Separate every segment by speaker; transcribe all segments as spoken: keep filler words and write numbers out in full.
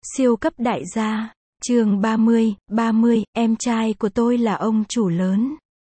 Speaker 1: Siêu cấp đại gia. Chương ba mươi, ba mươi, em trai của tôi là ông chủ lớn.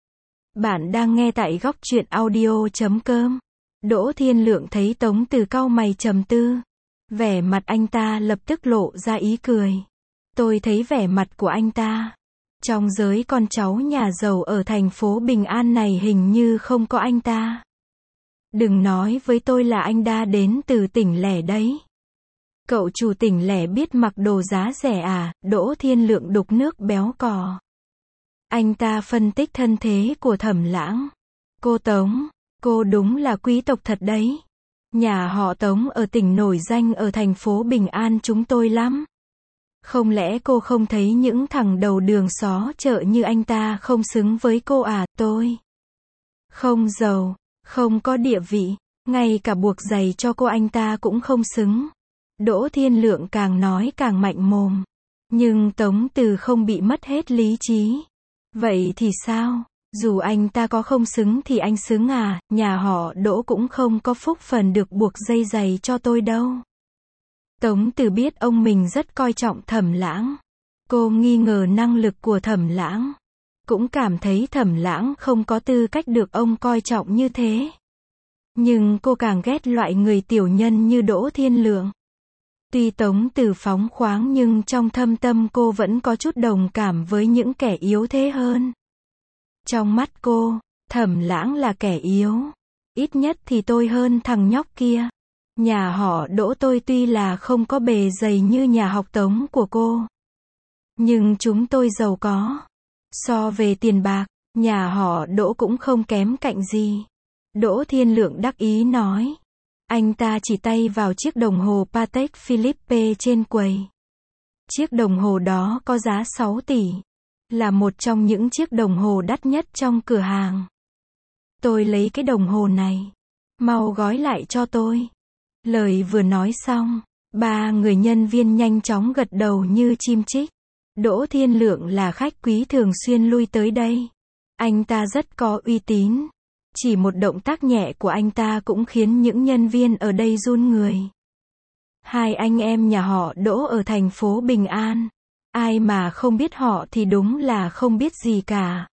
Speaker 1: Bạn đang nghe tại góc truyện audio chấm com. Đỗ Thiên Lượng thấy Tống Từ cau mày trầm tư. Vẻ mặt anh ta lập tức lộ ra ý cười. Tôi thấy vẻ mặt của anh ta. Trong giới con cháu nhà giàu ở thành phố Bình An này hình như không có anh ta. Đừng nói với tôi là anh ta đến từ tỉnh lẻ đấy. Cậu chủ tỉnh lẻ biết mặc đồ giá rẻ à? Đỗ Thiên Lượng đục nước béo cò. Anh ta phân tích thân thế của Thẩm Lãng. Cô Tống, cô đúng là quý tộc thật đấy. Nhà họ Tống ở tỉnh nổi danh ở thành phố Bình An chúng tôi lắm. Không lẽ cô không thấy những thằng đầu đường xó chợ như anh ta không xứng với cô à? Tôi không giàu, không có địa vị, ngay cả buộc giày cho cô anh ta cũng không xứng. Đỗ Thiên Lượng càng nói càng mạnh mồm. Nhưng Tống Từ không bị mất hết lý trí. Vậy thì sao? Dù anh ta có không xứng thì anh xứng à? Nhà họ Đỗ cũng không có phúc phần được buộc dây giày cho tôi đâu. Tống Từ biết ông mình rất coi trọng Thẩm Lãng. Cô nghi ngờ năng lực của Thẩm Lãng. Cũng cảm thấy Thẩm Lãng không có tư cách được ông coi trọng như thế. Nhưng cô càng ghét loại người tiểu nhân như Đỗ Thiên Lượng. Tuy Tống Từ phóng khoáng nhưng trong thâm tâm cô vẫn có chút đồng cảm với những kẻ yếu thế hơn. Trong mắt cô, Thẩm Lãng là kẻ yếu. Ít nhất thì tôi hơn thằng nhóc kia. Nhà họ Đỗ tôi tuy là không có bề dày như nhà học Tống của cô. Nhưng chúng tôi giàu có. So về tiền bạc, nhà họ Đỗ cũng không kém cạnh gì. Đỗ Thiên Lượng đắc ý nói. Anh ta chỉ tay vào chiếc đồng hồ Patek Philippe trên quầy. Chiếc đồng hồ đó có giá sáu tỷ. Là một trong những chiếc đồng hồ đắt nhất trong cửa hàng. Tôi lấy cái đồng hồ này. Mau gói lại cho tôi. Lời vừa nói xong, ba người nhân viên nhanh chóng gật đầu như chim chích. Đỗ Thiên Lượng là khách quý thường xuyên lui tới đây. Anh ta rất có uy tín. Chỉ một động tác nhẹ của anh ta cũng khiến những nhân viên ở đây run người. Hai anh em nhà họ Đỗ ở thành phố Bình An. Ai mà không biết họ thì đúng là không biết gì cả.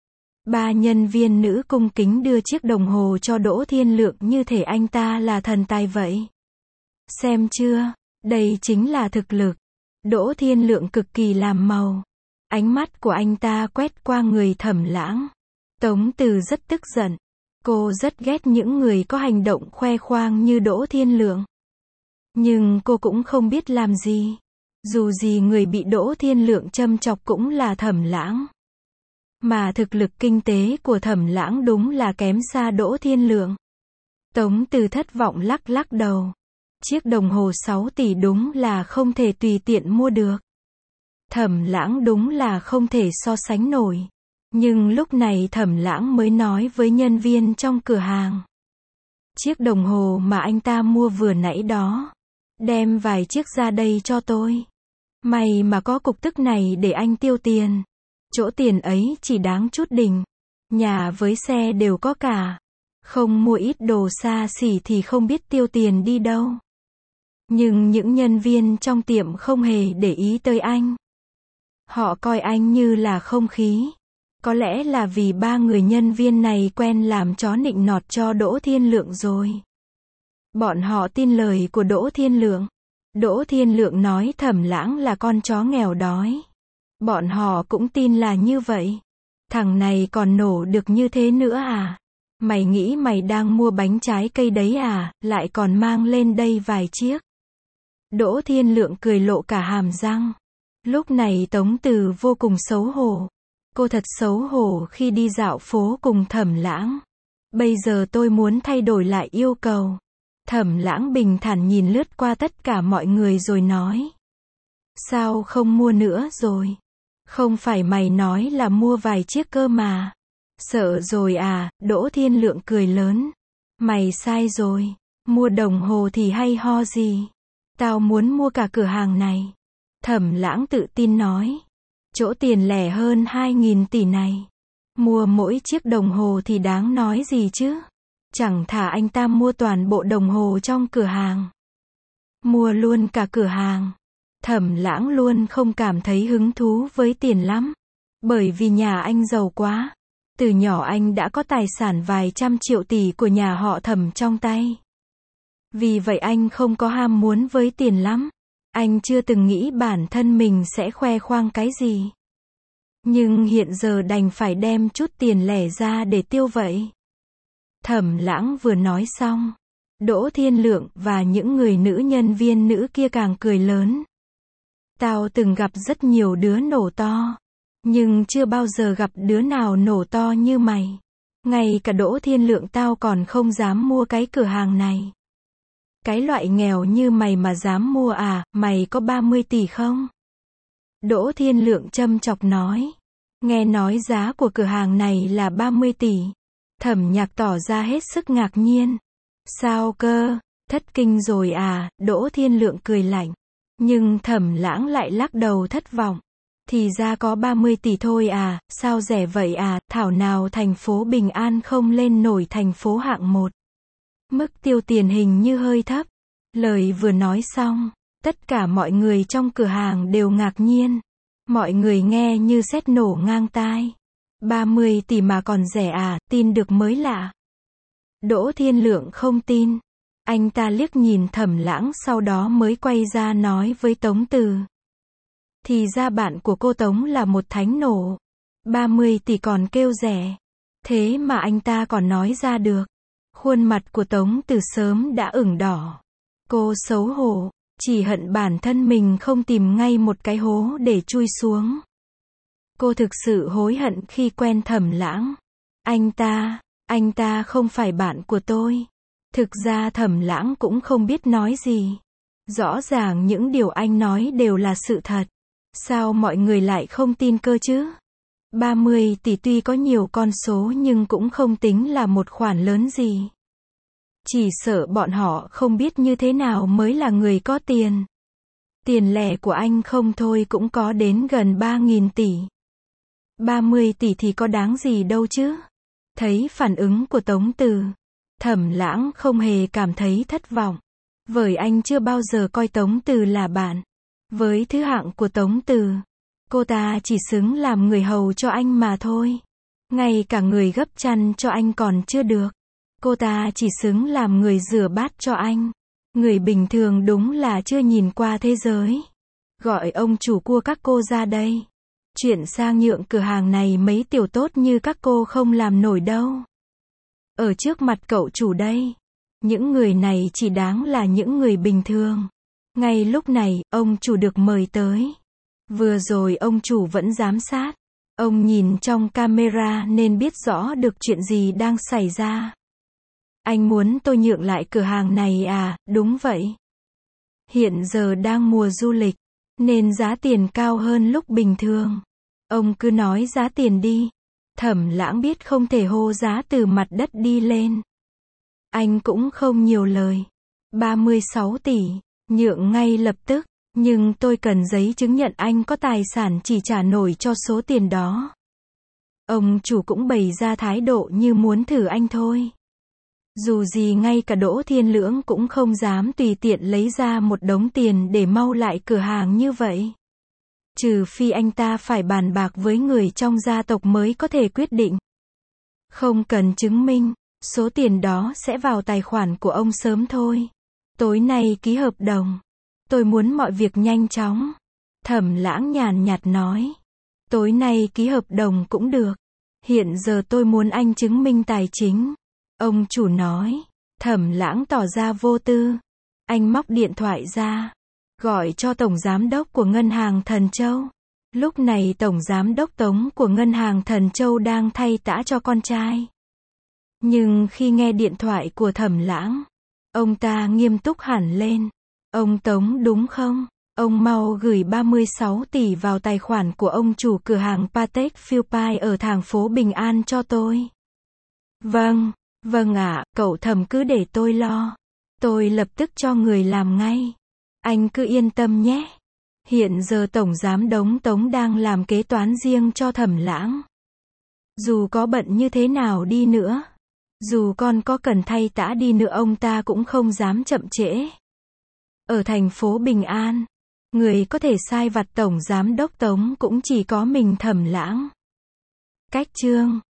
Speaker 1: Ba nhân viên nữ cung kính đưa chiếc đồng hồ cho Đỗ Thiên Lượng như thể anh ta là thần tài vậy. Xem chưa? Đây chính là thực lực. Đỗ Thiên Lượng cực kỳ làm màu. Ánh mắt của anh ta quét qua người Thẩm Lãng. Tống Từ rất tức giận. Cô rất ghét những người có hành động khoe khoang như Đỗ Thiên Lượng. Nhưng cô cũng không biết làm gì. Dù gì người bị Đỗ Thiên Lượng châm chọc cũng là Thẩm Lãng. Mà thực lực kinh tế của Thẩm Lãng đúng là kém xa Đỗ Thiên Lượng. Tống Từ thất vọng lắc lắc đầu. Chiếc đồng hồ sáu tỷ đúng là không thể tùy tiện mua được. Thẩm Lãng đúng là không thể so sánh nổi. Nhưng lúc này Thẩm Lãng mới nói với nhân viên trong cửa hàng. Chiếc đồng hồ mà anh ta mua vừa nãy đó. Đem vài chiếc ra đây cho tôi. May mà có cục tức này để anh tiêu tiền. Chỗ tiền ấy chỉ đáng chút đỉnh. Nhà với xe đều có cả. Không mua ít đồ xa xỉ thì không biết tiêu tiền đi đâu. Nhưng những nhân viên trong tiệm không hề để ý tới anh. Họ coi anh như là không khí. Có lẽ là vì ba người nhân viên này quen làm chó nịnh nọt cho Đỗ Thiên Lượng rồi. Bọn họ tin lời của Đỗ Thiên Lượng. Đỗ Thiên Lượng nói Thẩm Lãng là con chó nghèo đói. Bọn họ cũng tin là như vậy. Thằng này còn nổ được như thế nữa à? Mày nghĩ mày đang mua bánh trái cây đấy à? Lại còn mang lên đây vài chiếc. Đỗ Thiên Lượng cười lộ cả hàm răng. Lúc này Tống Từ vô cùng xấu hổ. Cô thật xấu hổ khi đi dạo phố cùng Thẩm Lãng. Bây giờ tôi muốn thay đổi lại yêu cầu. Thẩm Lãng bình thản nhìn lướt qua tất cả mọi người rồi nói. Sao không mua nữa rồi? Không phải mày nói là mua vài chiếc cơ mà. Sợ rồi à? Đỗ Thiên Lượng cười lớn. Mày sai rồi. Mua đồng hồ thì hay ho gì? Tao muốn mua cả cửa hàng này. Thẩm Lãng tự tin nói. Chỗ tiền lẻ hơn hai nghìn tỷ này. Mua mỗi chiếc đồng hồ thì đáng nói gì chứ? Chẳng thà anh ta mua toàn bộ đồng hồ trong cửa hàng. Mua luôn cả cửa hàng. Thẩm Lãng luôn không cảm thấy hứng thú với tiền lắm. Bởi vì nhà anh giàu quá. Từ nhỏ anh đã có tài sản vài trăm triệu tỷ của nhà họ Thẩm trong tay. Vì vậy anh không có ham muốn với tiền lắm. Anh chưa từng nghĩ bản thân mình sẽ khoe khoang cái gì. Nhưng hiện giờ đành phải đem chút tiền lẻ ra để tiêu vậy. Thẩm Lãng vừa nói xong, Đỗ Thiên Lượng và những người nữ nhân viên nữ kia càng cười lớn. Tao từng gặp rất nhiều đứa nổ to, nhưng chưa bao giờ gặp đứa nào nổ to như mày. Ngay cả Đỗ Thiên Lượng tao còn không dám mua cái cửa hàng này. Cái loại nghèo như mày mà dám mua à, mày có ba mươi tỷ không? Đỗ Thiên Lượng châm chọc nói. Nghe nói giá của cửa hàng này là ba mươi tỷ. Thẩm Nhạc tỏ ra hết sức ngạc nhiên. Sao cơ, thất kinh rồi à, Đỗ Thiên Lượng cười lạnh. Nhưng Thẩm Lãng lại lắc đầu thất vọng. Thì ra có ba mươi tỷ thôi à, sao rẻ vậy à, thảo nào thành phố Bình An không lên nổi thành phố hạng một. Mức tiêu tiền hình như hơi thấp. Lời vừa nói xong, tất cả mọi người trong cửa hàng đều ngạc nhiên. Mọi người nghe như sét nổ ngang tai. ba mươi tỷ mà còn rẻ à, tin được mới lạ. Đỗ Thiên Lượng không tin. Anh ta liếc nhìn Thẩm Lãng sau đó mới quay ra nói với Tống Từ. Thì ra bạn của cô Tống là một thánh nổ. ba mươi tỷ còn kêu rẻ. Thế mà anh ta còn nói ra được. Khuôn mặt của Tống Từ sớm đã ửng đỏ. Cô xấu hổ, chỉ hận bản thân mình không tìm ngay một cái hố để chui xuống. Cô thực sự hối hận khi quen Thẩm Lãng. Anh ta, anh ta không phải bạn của tôi. Thực ra Thẩm Lãng cũng không biết nói gì. Rõ ràng những điều anh nói đều là sự thật. Sao mọi người lại không tin cơ chứ? ba mươi tỷ tuy có nhiều con số nhưng cũng không tính là một khoản lớn gì. Chỉ sợ bọn họ không biết như thế nào mới là người có tiền. Tiền lẻ của anh không thôi cũng có đến gần ba nghìn tỷ. ba mươi tỷ thì có đáng gì đâu chứ? Thấy phản ứng của Tống Từ, Thẩm Lãng không hề cảm thấy thất vọng. Bởi anh chưa bao giờ coi Tống Từ là bạn. Với thứ hạng của Tống Từ, cô ta chỉ xứng làm người hầu cho anh mà thôi. Ngay cả người gấp chăn cho anh còn chưa được. Cô ta chỉ xứng làm người rửa bát cho anh. Người bình thường đúng là chưa nhìn qua thế giới. Gọi ông chủ cua các cô ra đây. Chuyển sang nhượng cửa hàng này mấy tiểu tốt như các cô không làm nổi đâu. Ở trước mặt cậu chủ đây. Những người này chỉ đáng là những người bình thường. Ngay lúc này, ông chủ được mời tới. Vừa rồi ông chủ vẫn giám sát. Ông nhìn trong camera nên biết rõ được chuyện gì đang xảy ra. Anh muốn tôi nhượng lại cửa hàng này à, đúng vậy. Hiện giờ đang mùa du lịch, nên giá tiền cao hơn lúc bình thường. Ông cứ nói giá tiền đi. Thẩm Lãng biết không thể hô giá từ mặt đất đi lên. Anh cũng không nhiều lời. ba mươi sáu tỷ, nhượng ngay lập tức. Nhưng tôi cần giấy chứng nhận anh có tài sản chỉ trả nổi cho số tiền đó. Ông chủ cũng bày ra thái độ như muốn thử anh thôi. Dù gì ngay cả Đỗ Thiên Lưỡng cũng không dám tùy tiện lấy ra một đống tiền để mau lại cửa hàng như vậy. Trừ phi anh ta phải bàn bạc với người trong gia tộc mới có thể quyết định. Không cần chứng minh, số tiền đó sẽ vào tài khoản của ông sớm thôi. Tối nay ký hợp đồng. Tôi muốn mọi việc nhanh chóng. Thẩm Lãng nhàn nhạt nói. Tối nay ký hợp đồng cũng được. Hiện giờ tôi muốn anh chứng minh tài chính. Ông chủ nói. Thẩm Lãng tỏ ra vô tư. Anh móc điện thoại ra. Gọi cho Tổng Giám đốc của Ngân hàng Thần Châu. Lúc này Tổng Giám đốc Tống của Ngân hàng Thần Châu đang thay tã cho con trai. Nhưng khi nghe điện thoại của Thẩm Lãng, ông ta nghiêm túc hẳn lên. Ông Tống đúng không? Ông mau gửi ba mươi sáu tỷ vào tài khoản của ông chủ cửa hàng Patek Philippe ở thành phố Bình An cho tôi. Vâng, vâng ạ, cậu Thẩm cứ để tôi lo. Tôi lập tức cho người làm ngay. Anh cứ yên tâm nhé. Hiện giờ Tổng Giám đốc Tống đang làm kế toán riêng cho Thẩm Lãng. Dù có bận như thế nào đi nữa, dù con có cần thay tã đi nữa ông ta cũng không dám chậm trễ. Ở thành phố Bình An, Người có thể sai vặt tổng giám đốc Tống cũng chỉ có mình Thẩm Lãng. Cách chương